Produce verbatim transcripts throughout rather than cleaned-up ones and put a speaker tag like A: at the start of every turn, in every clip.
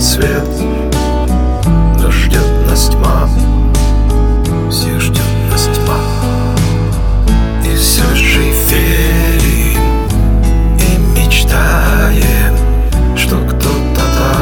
A: свет, но ждет нас тьма. Всех ждет нас тьма. И все же верим и мечтаем, что кто-то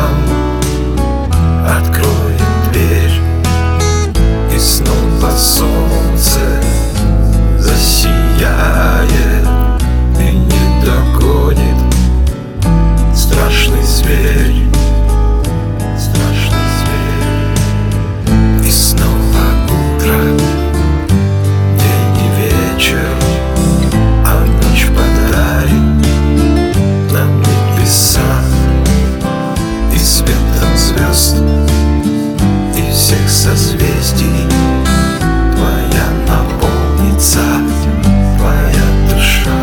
A: там откроет дверь, и снова солнце засияет и не догонит страшный зверь. Страшный зверь. И снова утро, день и вечер, а ночь подарит нам небеса и светом звезд, и всех созвездий. Твоя наполнится, твоя душа.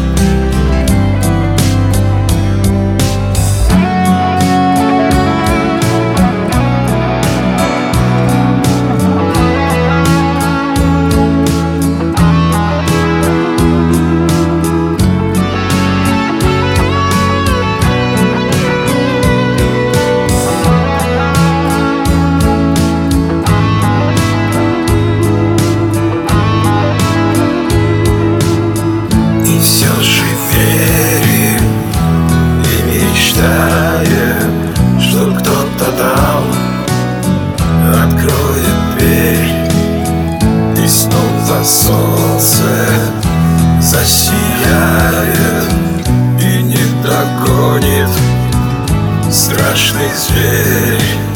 A: Все же верим и мечтаем, что кто-то там откроет дверь, и снова солнце засияет и не догонит страшный зверь.